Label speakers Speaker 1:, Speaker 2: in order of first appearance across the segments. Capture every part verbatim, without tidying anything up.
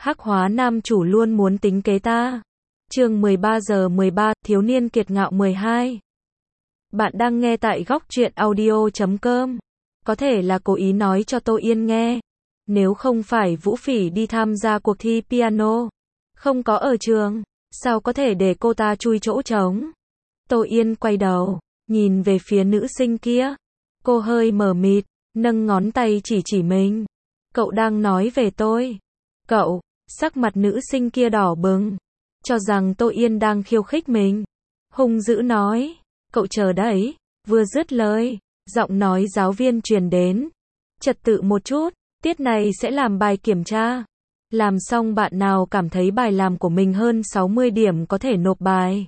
Speaker 1: Hắc hóa nam chủ luôn muốn tính kế ta. Chương mười ba giờ mười ba, thiếu niên kiệt ngạo mười hai. Bạn đang nghe tại góc truyện audio chấm com. Có thể là cố ý nói cho Tô Yên nghe. Nếu không phải Vũ Phỉ đi tham gia cuộc thi piano, không có ở trường, sao có thể để cô ta chui chỗ trống. Tô Yên quay đầu, nhìn về phía nữ sinh kia. Cô hơi mờ mịt, nâng ngón tay chỉ chỉ mình. Cậu đang nói về tôi. Cậu, sắc mặt nữ sinh kia đỏ bừng, cho rằng Tô Yên đang khiêu khích mình. Hung dữ nói, cậu chờ đấy. Vừa dứt lời, giọng nói giáo viên truyền đến. Trật tự một chút, tiết này sẽ làm bài kiểm tra. Làm xong bạn nào cảm thấy bài làm của mình hơn sáu mươi điểm có thể nộp bài.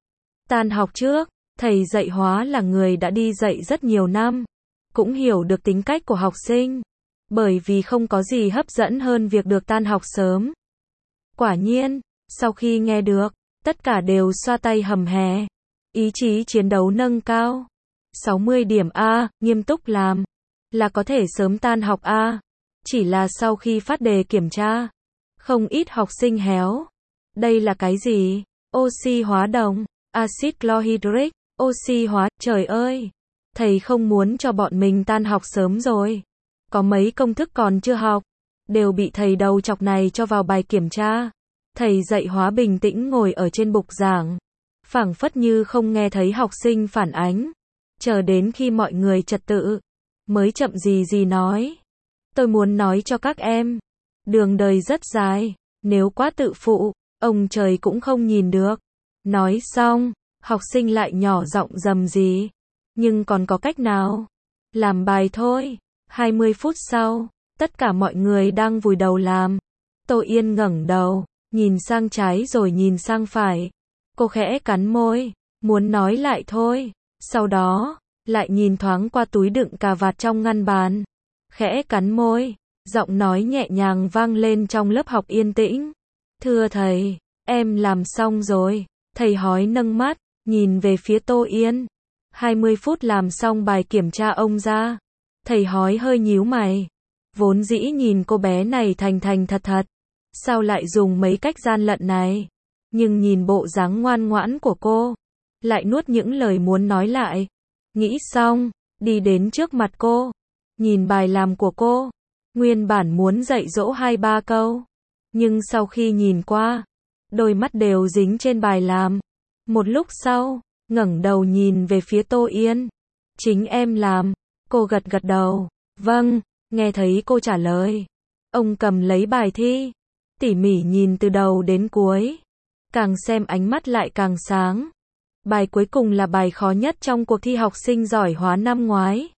Speaker 1: Tan học trước, thầy dạy hóa là người đã đi dạy rất nhiều năm, cũng hiểu được tính cách của học sinh. Bởi vì không có gì hấp dẫn hơn việc được tan học sớm. Quả nhiên, sau khi nghe được, tất cả đều xoa tay hầm hè. Ý chí chiến đấu nâng cao. sáu mươi điểm A, nghiêm túc làm, là có thể sớm tan học A. Chỉ là sau khi phát đề kiểm tra, không ít học sinh héo. Đây là cái gì? Oxy hóa đồng, axit chlorhydric, oxy hóa, trời ơi. Thầy không muốn cho bọn mình tan học sớm rồi. Có mấy công thức còn chưa học, đều bị thầy đầu chọc này cho vào bài kiểm tra. Thầy dạy hóa bình tĩnh ngồi ở trên bục giảng, phảng phất như không nghe thấy học sinh phản ánh. Chờ đến khi mọi người trật tự, mới chậm gì gì nói. Tôi muốn nói cho các em, đường đời rất dài, nếu quá tự phụ, ông trời cũng không nhìn được. Nói xong, học sinh lại nhỏ giọng rầm rì. Nhưng còn có cách nào? Làm bài thôi. hai mươi phút sau, tất cả mọi người đang vùi đầu làm. Tô Yên ngẩng đầu, nhìn sang trái rồi nhìn sang phải. Cô khẽ cắn môi, muốn nói lại thôi. Sau đó, lại nhìn thoáng qua túi đựng cà vạt trong ngăn bàn. Khẽ cắn môi, giọng nói nhẹ nhàng vang lên trong lớp học yên tĩnh. Thưa thầy, em làm xong rồi. Thầy hói nâng mắt, nhìn về phía Tô Yên. hai mươi phút làm xong bài kiểm tra ông ra. Thầy hói hơi nhíu mày. Vốn dĩ nhìn cô bé này thành thành thật thật. Sao lại dùng mấy cách gian lận này? Nhưng nhìn bộ dáng ngoan ngoãn của cô, lại nuốt những lời muốn nói lại. Nghĩ xong, đi đến trước mặt cô. Nhìn bài làm của cô. Nguyên bản muốn dạy dỗ hai ba câu. Nhưng sau khi nhìn qua, đôi mắt đều dính trên bài làm. Một lúc sau, ngẩng đầu nhìn về phía Tô Yên. Chính em làm. Cô gật gật đầu. Vâng, nghe thấy cô trả lời. Ông cầm lấy bài thi, tỉ mỉ nhìn từ đầu đến cuối. Càng xem ánh mắt lại càng sáng. Bài cuối cùng là bài khó nhất trong cuộc thi học sinh giỏi hóa năm ngoái.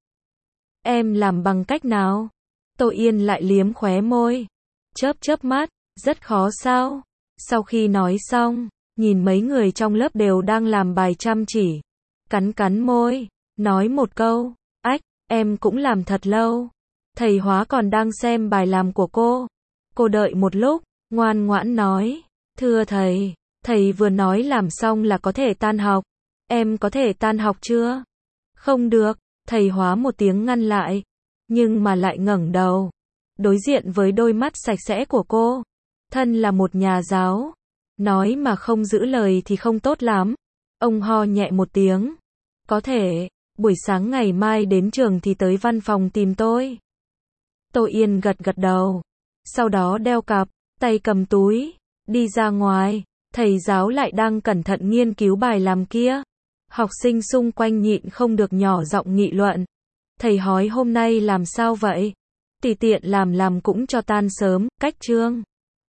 Speaker 1: Em làm bằng cách nào? Tô Yên lại liếm khóe môi. Chớp chớp mắt, rất khó sao? Sau khi nói xong, nhìn mấy người trong lớp đều đang làm bài chăm chỉ. Cắn cắn môi, nói một câu. Ách, em cũng làm thật lâu. Thầy hóa còn đang xem bài làm của cô. Cô đợi một lúc, ngoan ngoãn nói. Thưa thầy, thầy vừa nói làm xong là có thể tan học. Em có thể tan học chưa? Không được, thầy hóa một tiếng ngăn lại. Nhưng mà lại ngẩng đầu, đối diện với đôi mắt sạch sẽ của cô. Thân là một nhà giáo, nói mà không giữ lời thì không tốt lắm. Ông ho nhẹ một tiếng. Có thể, buổi sáng ngày mai đến trường thì tới văn phòng tìm tôi. Tô Yên gật gật đầu. Sau đó đeo cặp, tay cầm túi, đi ra ngoài. Thầy giáo lại đang cẩn thận nghiên cứu bài làm kia. Học sinh xung quanh nhịn không được nhỏ giọng nghị luận. Thầy hói hôm nay làm sao vậy? Tùy tiện làm làm cũng cho tan sớm, cách chương.